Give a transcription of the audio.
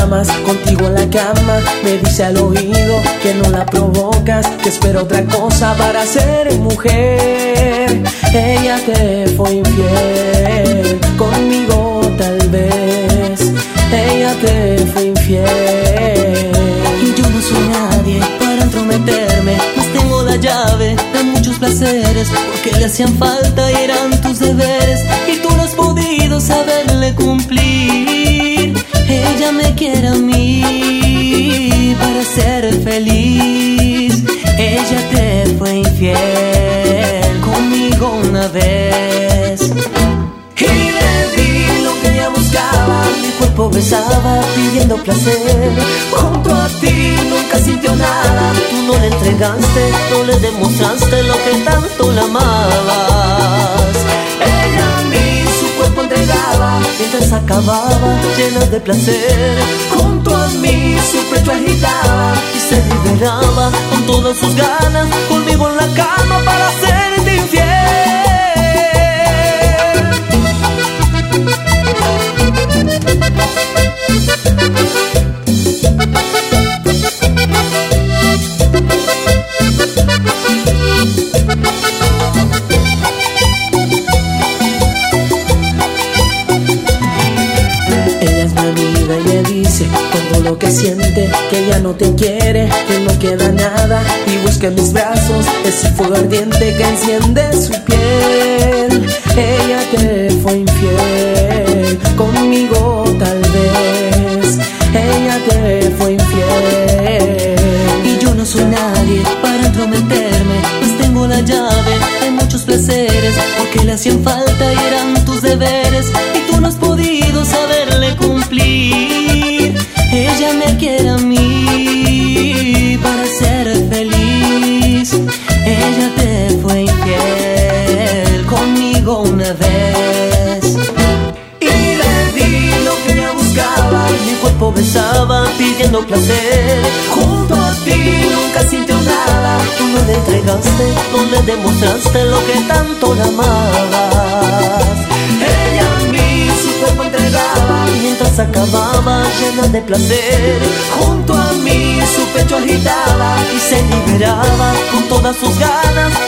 llamas, contigo en la cama. Me dice al oído que no la provocas, que espera otra cosa para ser mujer. Ella te fue infiel, conmigo tal vez. Ella te fue infiel. Y yo no soy nadie para entrometerme, mas tengo la llave de muchos placeres, porque le hacían falta y eran tus deberes, y tú no has podido saberle cumplir. Ella me quiere a mí para ser feliz. Ella te fue infiel conmigo una vez. Y le di lo que ella buscaba, mi cuerpo besaba pidiendo placer. Junto a ti nunca sintió nada, Tú no le entregaste, no le demostraste lo que tanto la amabas. ella a mí su cuerpo entregaba, Mientras acababa llena de placer, junto a mí su pecho agitaba. y se liberaba con todas sus ganas, conmigo en la cama para serte infiel. Ella es mi amiga y me dice todo lo que siente, que ella no te quiere, que no queda nada, y busca en mis brazos ese fuego ardiente que enciende su piel. Ella te fue infiel, conmigo tal vez. Ella te fue infiel. Y yo no soy nadie para entrometerme, pues tengo la llave de muchos placeres, porque le hacían falta y eran tus deberes, y tú no has podido saberle cumplir. Ella me quiere a mí para ser feliz. Ella te fue infiel conmigo una vez. Y le di lo que ella buscaba, Mi cuerpo besaba pidiendo placer. junto a ti nunca sintió nada. Tú no le entregaste, no le demostraste lo que tanto la amabas. Ella a mí su cuerpo entregaba, Mientras acababa llena de placer, junto a mí su pecho agitaba. y se liberaba con todas sus ganas,